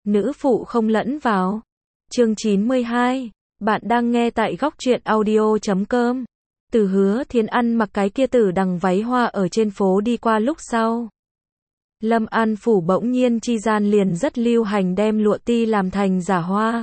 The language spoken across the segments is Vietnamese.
nữ phụ không lẫn vào. Chương 92, bạn đang nghe tại góc truyện audio.com. Từ Hứa Thiến ăn mặc cái kia tử đằng váy hoa ở trên phố đi qua lúc sau. Lâm An Phủ bỗng nhiên chi gian liền rất lưu hành đem lụa ti làm thành giả hoa.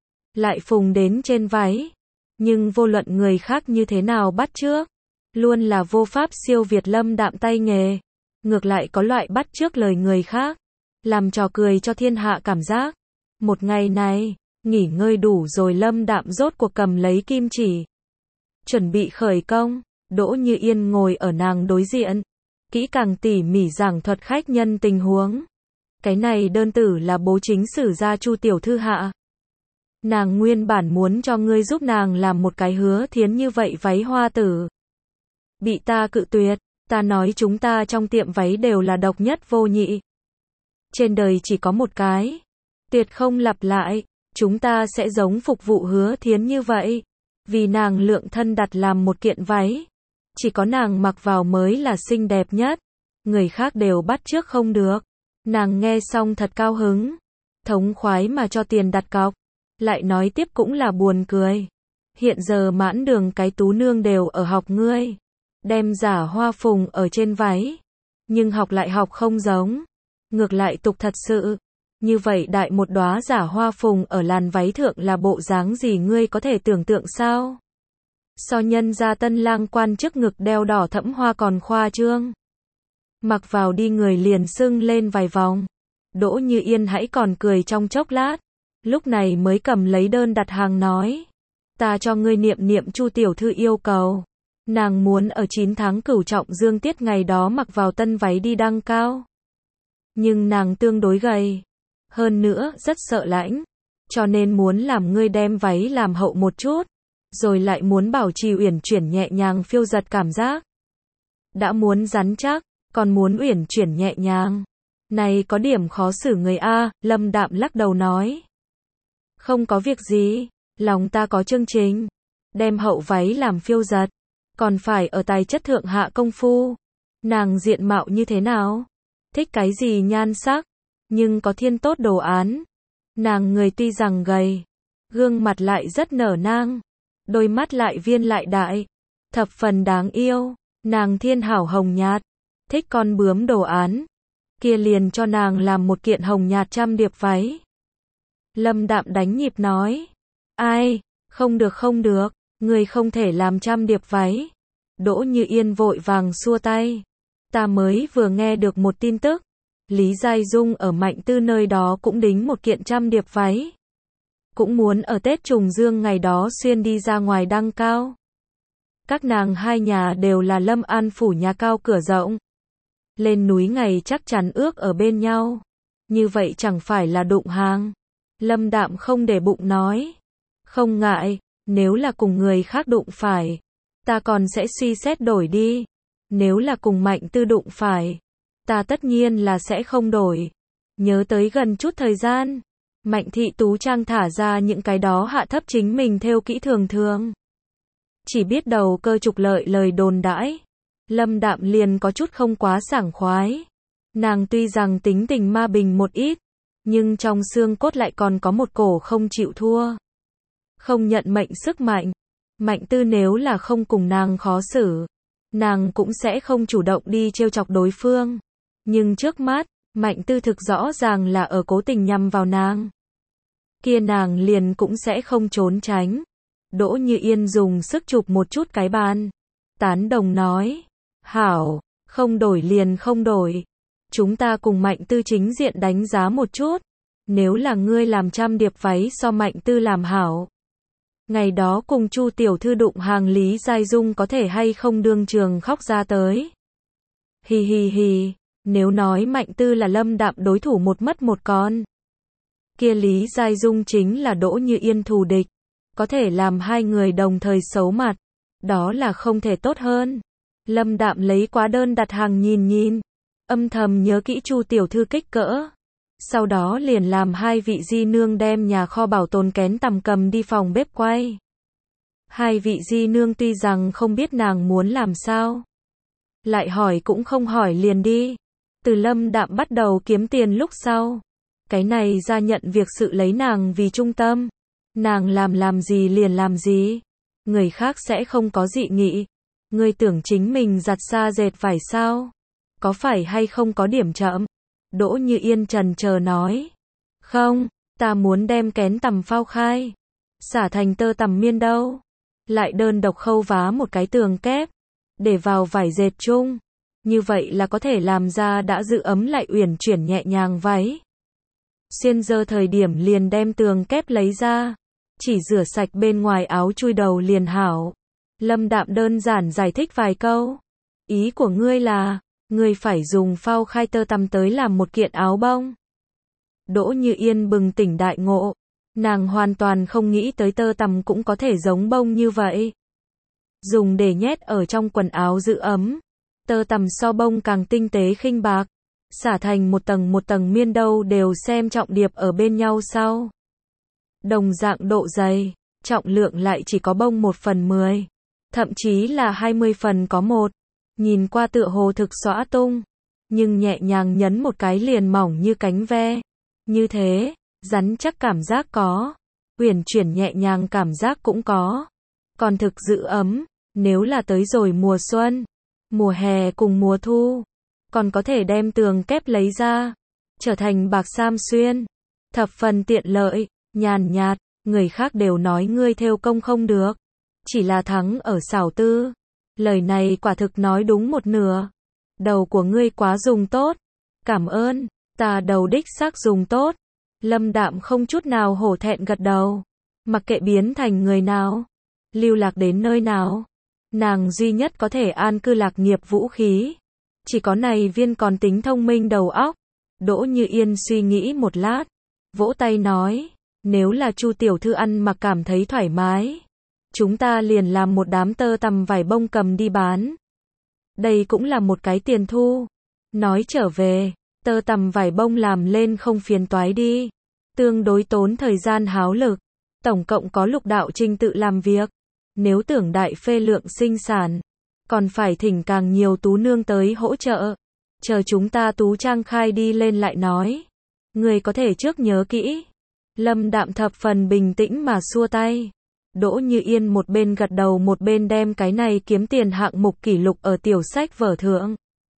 Lại phùng đến trên váy. Nhưng vô luận người khác như thế nào bắt chước, luôn là vô pháp siêu việt Lâm Đạm tay nghề. Ngược lại có loại bắt chước lời người khác, làm trò cười cho thiên hạ cảm giác. Một ngày này, nghỉ ngơi đủ rồi Lâm Đạm rốt cuộc cầm lấy kim chỉ. Chuẩn bị khởi công, Đỗ Như Yên ngồi ở nàng đối diện. Kỹ càng tỉ mỉ giảng thuật khách nhân tình huống. Cái này đơn tử là bố chính sử gia Chu tiểu thư hạ. Nàng nguyên bản muốn cho ngươi giúp nàng làm một cái Hứa Thiến như vậy váy hoa tử. Bị ta cự tuyệt, ta nói chúng ta trong tiệm váy đều là độc nhất vô nhị. Trên đời chỉ có một cái. Tuyệt không lặp lại, chúng ta sẽ giống phục vụ Hứa Thiến như vậy. Vì nàng lượng thân đặt làm một kiện váy. Chỉ có nàng mặc vào mới là xinh đẹp nhất. Người khác đều bắt chước không được. Nàng nghe xong thật cao hứng. Thống khoái mà cho tiền đặt cọc. Lại nói tiếp cũng là buồn cười. Hiện giờ mãn đường cái tú nương đều ở học ngươi. Đem giả hoa phùng ở trên váy. Nhưng học lại học không giống. Ngược lại tục thật sự. Như vậy đại một đóa giả hoa phùng ở làn váy thượng là bộ dáng gì ngươi có thể tưởng tượng sao? So nhân gia tân lang quan trước ngực đeo đỏ thẫm hoa còn khoa trương. Mặc vào đi người liền sưng lên vài vòng. Đỗ Như Yên hãy còn cười trong chốc lát. Lúc này mới cầm lấy đơn đặt hàng nói. Ta cho ngươi niệm niệm Chu tiểu thư yêu cầu. Nàng muốn ở 9 tháng Cửu Trọng Dương tiết ngày đó mặc vào tân váy đi đăng cao. Nhưng nàng tương đối gầy. Hơn nữa, rất sợ lãnh. Cho nên muốn làm ngươi đem váy làm hậu một chút. Rồi lại muốn bảo trì uyển chuyển nhẹ nhàng phiêu giật cảm giác. Đã muốn rắn chắc, còn muốn uyển chuyển nhẹ nhàng. Này có điểm khó xử người A, Lâm Đạm lắc đầu nói. Không có việc gì, lòng ta có chương trình. Đem hậu váy làm phiêu giật. Còn phải ở tài chất thượng hạ công phu. Nàng diện mạo như thế nào? Thích cái gì nhan sắc? Nhưng có thiên tốt đồ án. Nàng người tuy rằng gầy. Gương mặt lại rất nở nang. Đôi mắt lại viên lại đại. Thập phần đáng yêu. Nàng thiên hảo hồng nhạt. Thích con bướm đồ án. Kia liền cho nàng làm một kiện hồng nhạt trăm điệp váy. Lâm Đạm đánh nhịp nói. Ai? Không được không được. Người không thể làm trăm điệp váy. Đỗ Như Yên vội vàng xua tay. Ta mới vừa nghe được một tin tức. Lý Giai Dung ở Mạnh Tư nơi đó cũng đính một kiện trăm điệp váy. Cũng muốn ở Tết Trùng Dương ngày đó xuyên đi ra ngoài đăng cao. Các nàng hai nhà đều là Lâm An Phủ nhà cao cửa rộng. Lên núi ngày chắc chắn ước ở bên nhau. Như vậy chẳng phải là đụng hàng. Lâm Đạm không để bụng nói. Không ngại, nếu là cùng người khác đụng phải. Ta còn sẽ suy xét đổi đi. Nếu là cùng Mạnh Tư đụng phải. Ta tất nhiên là sẽ không đổi. Nhớ tới gần chút thời gian. Mạnh Thị Tú Trang thả ra những cái đó hạ thấp chính mình theo kỹ thường thường. Chỉ biết đầu cơ trục lợi lời đồn đãi. Lâm Đạm liền có chút không quá sảng khoái. Nàng tuy rằng tính tình ma bình một ít. Nhưng trong xương cốt lại còn có một cổ không chịu thua. Không nhận mệnh sức mạnh. Mạnh Tư nếu là không cùng nàng khó xử. Nàng cũng sẽ không chủ động đi trêu chọc đối phương. Nhưng trước mắt, Mạnh Tư thực rõ ràng là ở cố tình nhằm vào nàng. Kia nàng liền cũng sẽ không trốn tránh. Đỗ Như Yên dùng sức chụp một chút cái bàn. Tán đồng nói. Hảo, không đổi liền không đổi. Chúng ta cùng Mạnh Tư chính diện đánh giá một chút. Nếu là ngươi làm trăm điệp váy so Mạnh Tư làm hảo. Ngày đó cùng Chu tiểu thư đụng hàng Lý Giai Dung có thể hay không đương trường khóc ra tới. Hì hì hì, nếu nói Mạnh Tư là Lâm Đạm đối thủ một mất một con. Kia Lý Giai Dung chính là Đỗ Như Yên thù địch. Có thể làm hai người đồng thời xấu mặt. Đó là không thể tốt hơn. Lâm Đạm lấy quá đơn đặt hàng nhìn nhìn. Âm thầm nhớ kỹ Chu tiểu thư kích cỡ. Sau đó liền làm hai vị di nương đem nhà kho bảo tồn kén tằm cầm đi phòng bếp quay. Hai vị di nương tuy rằng không biết nàng muốn làm sao. Lại hỏi cũng không hỏi liền đi. Từ Lâm Đạm bắt đầu kiếm tiền lúc sau. Cái này ra nhận việc sự lấy nàng vì trung tâm. Nàng làm gì liền làm gì. Người khác sẽ không có dị nghị. Ngươi tưởng chính mình giặt xa dệt vải sao? Có phải hay không có điểm chậm? Đỗ Như Yên trần chờ nói. Không, ta muốn đem kén tằm phao khai. Xả thành tơ tằm miên đâu. Lại đơn độc khâu vá một cái tường kép. Để vào vải dệt chung. Như vậy là có thể làm ra đã giữ ấm lại uyển chuyển nhẹ nhàng váy. Xuyên dơ thời điểm liền đem tường kép lấy ra. Chỉ rửa sạch bên ngoài áo chui đầu liền hảo. Lâm Đạm đơn giản giải thích vài câu. Ý của ngươi là, ngươi phải dùng phao khai tơ tằm tới làm một kiện áo bông. Đỗ Như Yên bừng tỉnh đại ngộ. Nàng hoàn toàn không nghĩ tới tơ tằm cũng có thể giống bông như vậy. Dùng để nhét ở trong quần áo giữ ấm. Tơ tằm so bông càng tinh tế khinh bạc. Xả thành một tầng miên đâu đều xem trọng điệp ở bên nhau sau. Đồng dạng độ dày, trọng lượng lại chỉ có bông 1/10. Thậm chí là 20 phần có một. Nhìn qua tựa hồ thực xõa tung. Nhưng nhẹ nhàng nhấn một cái liền mỏng như cánh ve. Như thế, rắn chắc cảm giác có. Uyển chuyển nhẹ nhàng cảm giác cũng có. Còn thực giữ ấm, nếu là tới rồi mùa xuân, mùa hè cùng mùa thu. Còn có thể đem tường kép lấy ra. Trở thành bạc sam xuyên. Thập phần tiện lợi, nhàn nhạt. Người khác đều nói ngươi thêu công không được. Chỉ là thắng ở xảo tư. Lời này quả thực nói đúng một nửa. Đầu của ngươi quá dùng tốt. Cảm ơn, ta đầu đích xác dùng tốt. Lâm Đạm không chút nào hổ thẹn gật đầu. Mặc kệ biến thành người nào, lưu lạc đến nơi nào, nàng duy nhất có thể an cư lạc nghiệp vũ khí. Chỉ có này viên còn tính thông minh đầu óc. Đỗ Như Yên suy nghĩ một lát, vỗ tay nói, nếu là Chu tiểu thư ăn mặc cảm thấy thoải mái, chúng ta liền làm một đám tơ tằm vải bông cầm đi bán. Đây cũng là một cái tiền thu. Nói trở về, tơ tằm vải bông làm lên không phiền toái đi. Tương đối tốn thời gian háo lực. Tổng cộng có 6 đạo trình tự làm việc. Nếu tưởng đại phê lượng sinh sản, còn phải thỉnh càng nhiều tú nương tới hỗ trợ. Chờ chúng ta tú trang khai đi lên lại nói. Người có thể trước nhớ kỹ. Lâm Đạm thập phần bình tĩnh mà xua tay. Đỗ Như Yên một bên gật đầu một bên đem cái này kiếm tiền hạng mục kỷ lục ở tiểu sách vở thượng.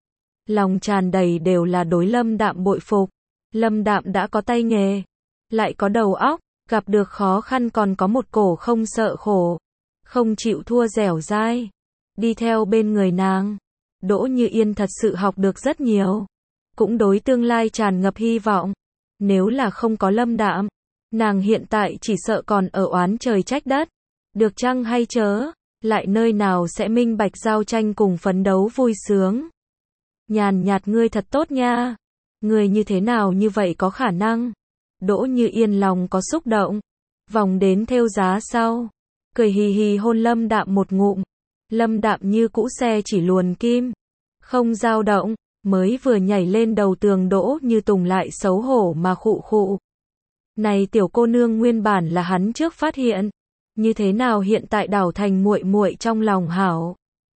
Lòng tràn đầy đều là đối Lâm Đạm bội phục. Lâm Đạm đã có tay nghề, lại có đầu óc, gặp được khó khăn còn có một cổ không sợ khổ, không chịu thua dẻo dai. Đi theo bên người nàng, Đỗ Như Yên thật sự học được rất nhiều, cũng đối tương lai tràn ngập hy vọng. Nếu là không có Lâm Đạm, nàng hiện tại chỉ sợ còn ở oán trời trách đất. Được chăng hay chớ, lại nơi nào sẽ minh bạch giao tranh cùng phấn đấu vui sướng. Nhàn nhạt ngươi thật tốt nha. Ngươi như thế nào như vậy có khả năng? Đỗ Như Yên lòng có xúc động. Vòng đến thêu giá sau. Cười hì hì hôn Lâm Đạm một ngụm. Lâm Đạm như cũ xe chỉ luồn kim. Không dao động, mới vừa nhảy lên đầu tường Đỗ Như Tùng lại xấu hổ mà khụ khụ. Này tiểu cô nương nguyên bản là hắn trước phát hiện. Như thế nào hiện tại đảo thành muội muội trong lòng hảo.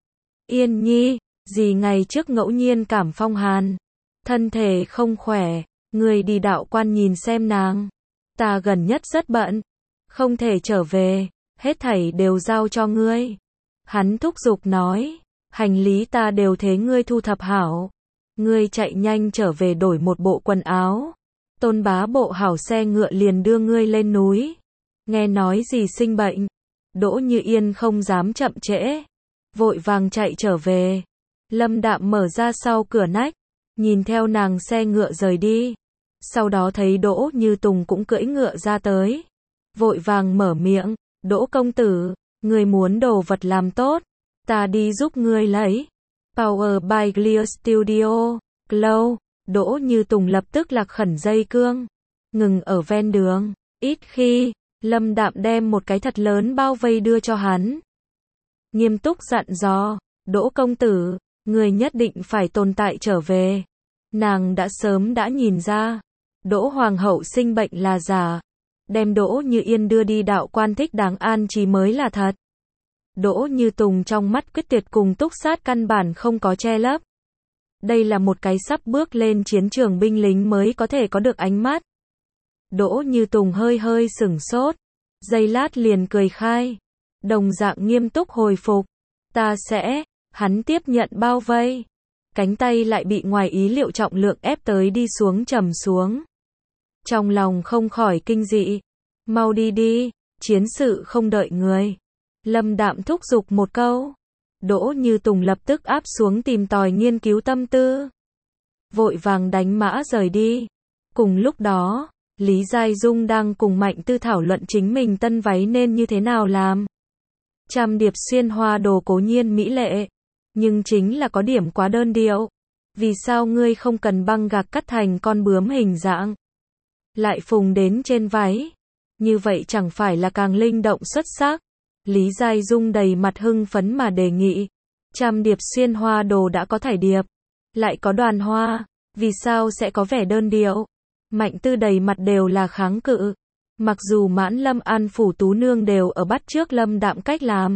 Yên nhi, dì ngày trước ngẫu nhiên cảm phong hàn. Thân thể không khỏe, người đi đạo quan nhìn xem nàng. Ta gần nhất rất bận, không thể trở về, hết thảy đều giao cho ngươi. Hắn thúc giục nói, hành lý ta đều thế ngươi thu thập hảo. Ngươi chạy nhanh trở về đổi một bộ quần áo. Tôn bá bộ hảo xe ngựa liền đưa ngươi lên núi. Nghe nói gì sinh bệnh. Đỗ Như Yên không dám chậm trễ. Vội vàng chạy trở về. Lâm Đạm mở ra sau cửa nách. Nhìn theo nàng xe ngựa rời đi. Sau đó thấy Đỗ Như Tùng cũng cưỡi ngựa ra tới. Vội vàng mở miệng. Đỗ công tử, ngươi muốn đồ vật làm tốt. Ta đi giúp ngươi lấy. Power by Clear Studio. Glow. Đỗ Như Tùng lập tức lạc khẩn dây cương. Ngừng ở ven đường. Ít khi, Lâm Đạm đem một cái thật lớn bao vây đưa cho hắn. Nghiêm túc dặn dò. Đỗ công tử, người nhất định phải tồn tại trở về. Nàng đã sớm đã nhìn ra. Đỗ Hoàng hậu sinh bệnh là giả. Đem Đỗ Như Yên đưa đi đạo quan thích đáng an trí mới là thật. Đỗ Như Tùng trong mắt quyết tuyệt cùng túc sát căn bản không có che lấp. Đây là một cái sắp bước lên chiến trường binh lính mới có thể có được ánh mắt. Đỗ Như Tùng hơi hơi sửng sốt, giây lát liền cười khai, đồng dạng nghiêm túc hồi phục. Ta sẽ, hắn tiếp nhận bao vây, cánh tay lại bị ngoài ý liệu trọng lượng ép tới đi xuống trầm xuống. Trong lòng không khỏi kinh dị, mau đi đi, chiến sự không đợi người. Lâm Đạm thúc giục một câu, Đỗ Như Tùng lập tức áp xuống tìm tòi nghiên cứu tâm tư, vội vàng đánh mã rời đi. Cùng lúc đó, Lý Giai Dung đang cùng Mạnh Tư thảo luận chính mình tân váy nên như thế nào làm. Trăm điệp xuyên hoa đồ cố nhiên mỹ lệ, nhưng chính là có điểm quá đơn điệu. Vì sao ngươi không cần băng gạc cắt thành con bướm hình dạng, lại phùng đến trên váy? Như vậy chẳng phải là càng linh động xuất sắc? Lý Giai Dung đầy mặt hưng phấn mà đề nghị. Trăm điệp xuyên hoa đồ đã có thải điệp, lại có đoàn hoa, vì sao sẽ có vẻ đơn điệu? Mạnh Tư đầy mặt đều là kháng cự. Mặc dù Mãn Lâm An phủ tú nương đều ở bắt chước Lâm Đạm cách làm,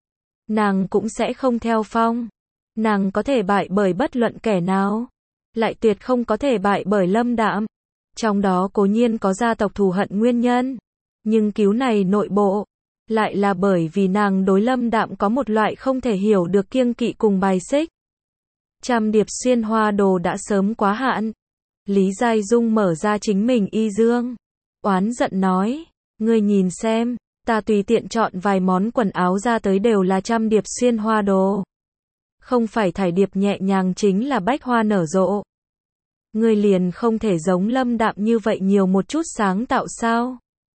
nàng cũng sẽ không theo phong. Nàng có thể bại bởi bất luận kẻ nào, lại tuyệt không có thể bại bởi Lâm Đạm. Trong đó cố nhiên có gia tộc thù hận nguyên nhân, nhưng cứu này nội bộ, lại là bởi vì nàng đối Lâm Đạm có một loại không thể hiểu được kiêng kỵ cùng bài xích. Trăm điệp xuyên hoa đồ đã sớm quá hạn. Lý Giai Dung mở ra chính mình y dương, oán giận nói, ngươi nhìn xem, ta tùy tiện chọn vài món quần áo ra tới đều là trăm điệp xuyên hoa đồ. Không phải thải điệp nhẹ nhàng chính là bách hoa nở rộ. Ngươi liền không thể giống Lâm Đạm như vậy nhiều một chút sáng tạo sao?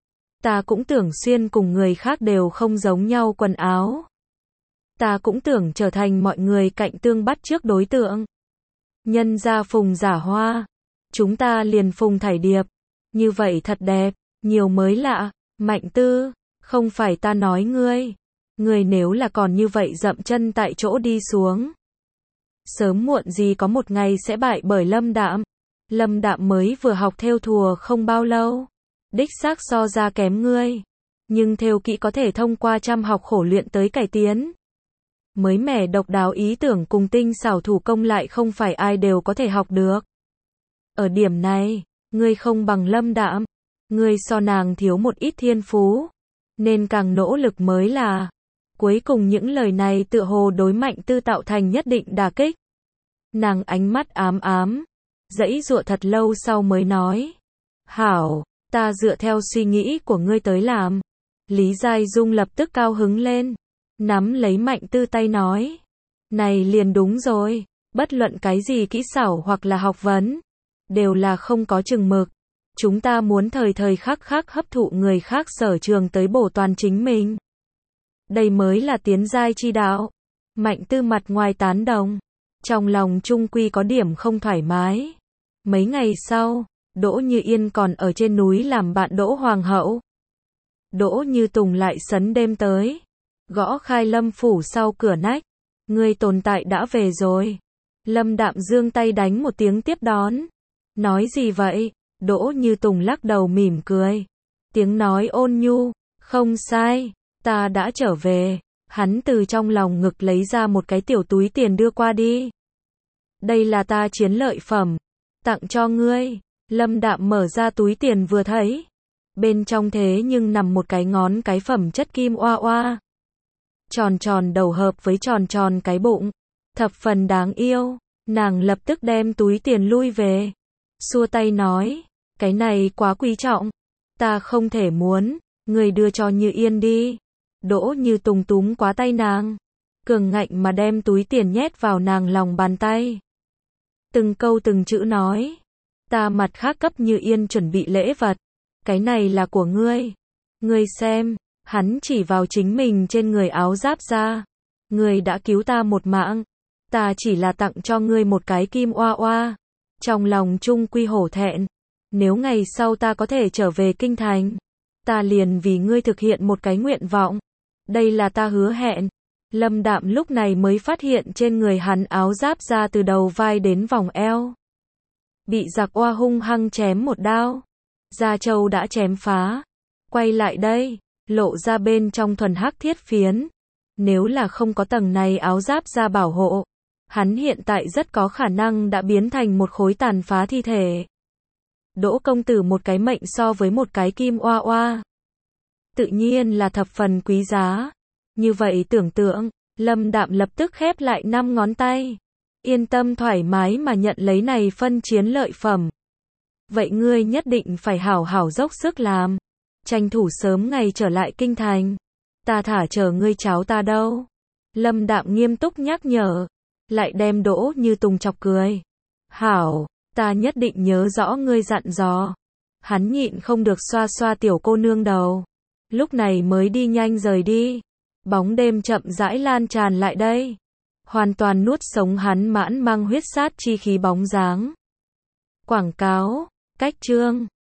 Ta cũng tưởng xuyên cùng người khác đều không giống nhau quần áo. Ta cũng tưởng trở thành mọi người cạnh tương bắt chước đối tượng. Nhân ra phùng giả hoa, chúng ta liền phùng thải điệp. Như vậy thật đẹp, nhiều mới lạ. Mạnh Tư, không phải ta nói ngươi. Ngươi nếu là còn như vậy dậm chân tại chỗ đi xuống, sớm muộn gì có một ngày sẽ bại bởi Lâm Đạm. Lâm Đạm mới vừa học thêu thùa không bao lâu, đích xác so ra kém ngươi, nhưng thêu kỹ có thể thông qua chăm học khổ luyện tới cải tiến. Mới mẻ độc đáo ý tưởng cùng tinh xảo thủ công lại không phải ai đều có thể học được. Ở điểm này, ngươi không bằng Lâm Đạm, ngươi so nàng thiếu một ít thiên phú, nên càng nỗ lực mới là. Cuối cùng những lời này tựa hồ đối Mạnh Tư tạo thành nhất định đả kích. Nàng ánh mắt ám ám, giãy giụa thật lâu sau mới nói, hảo, ta dựa theo suy nghĩ của ngươi tới làm. Lý Giai Dung lập tức cao hứng lên, nắm lấy Mạnh Tư tay nói, này liền đúng rồi, bất luận cái gì kỹ xảo hoặc là học vấn, đều là không có chừng mực. Chúng ta muốn thời thời khắc khắc hấp thụ người khác sở trường tới bổ toàn chính mình. Đây mới là tiến giai chi đạo. Mạnh Tư mặt ngoài tán đồng, trong lòng trung quy có điểm không thoải mái. Mấy ngày sau, Đỗ Như Yên còn ở trên núi làm bạn Đỗ Hoàng hậu. Đỗ Như Tùng lại sấn đêm tới, gõ khai Lâm phủ sau cửa nách. Người tồn tại đã về rồi. Lâm Đạm giương tay đánh một tiếng tiếp đón. Nói gì vậy? Đỗ Như Tùng lắc đầu mỉm cười. Tiếng nói ôn nhu, không sai, ta đã trở về. Hắn từ trong lòng ngực lấy ra một cái tiểu túi tiền đưa qua đi. Đây là ta chiến lợi phẩm, tặng cho ngươi. Lâm Đạm mở ra túi tiền vừa thấy, bên trong thế nhưng nằm một cái ngón cái phẩm chất kim oa oa. Tròn tròn đầu hợp với tròn tròn cái bụng, thập phần đáng yêu. Nàng lập tức đem túi tiền lui về, xua tay nói, cái này quá quý trọng, ta không thể muốn, người đưa cho Như Yên đi. Đỗ Như Tùng túm quá tay nàng, cường ngạnh mà đem túi tiền nhét vào nàng lòng bàn tay. Từng câu từng chữ nói, ta mặt khác cấp Như Yên chuẩn bị lễ vật, cái này là của ngươi. Ngươi xem, hắn chỉ vào chính mình trên người áo giáp ra. Ngươi đã cứu ta một mạng, ta chỉ là tặng cho ngươi một cái kim oa oa. Trong lòng trung quy hổ thẹn, nếu ngày sau ta có thể trở về kinh thành, ta liền vì ngươi thực hiện một cái nguyện vọng. Đây là ta hứa hẹn. Lâm Đạm lúc này mới phát hiện trên người hắn áo giáp ra từ đầu vai đến vòng eo, bị giặc oa hung hăng chém một đao. Da trâu đã chém phá. Quay lại đây, lộ ra bên trong thuần hắc thiết phiến. Nếu là không có tầng này áo giáp ra bảo hộ, hắn hiện tại rất có khả năng đã biến thành một khối tàn phá thi thể. Đỗ công tử một cái mệnh so với một cái kim oa oa. Tự nhiên là thập phần quý giá. Như vậy tưởng tượng, Lâm Đạm lập tức khép lại 5 ngón tay. Yên tâm thoải mái mà nhận lấy này phân chiến lợi phẩm. Vậy ngươi nhất định phải hảo hảo dốc sức làm. Tranh thủ sớm ngày trở lại kinh thành. Ta thả chờ ngươi cháu ta đâu. Lâm Đạm nghiêm túc nhắc nhở. Lại đem Đỗ Như Tùng chọc cười. Hảo, ta nhất định nhớ rõ ngươi dặn dò. Hắn nhịn không được xoa xoa tiểu cô nương đầu. Lúc này mới đi nhanh rời đi. Bóng đêm chậm rãi lan tràn lại đây. Hoàn toàn nuốt sống hắn mãn mang huyết sát chi khí bóng dáng. Quảng cáo, cách chương.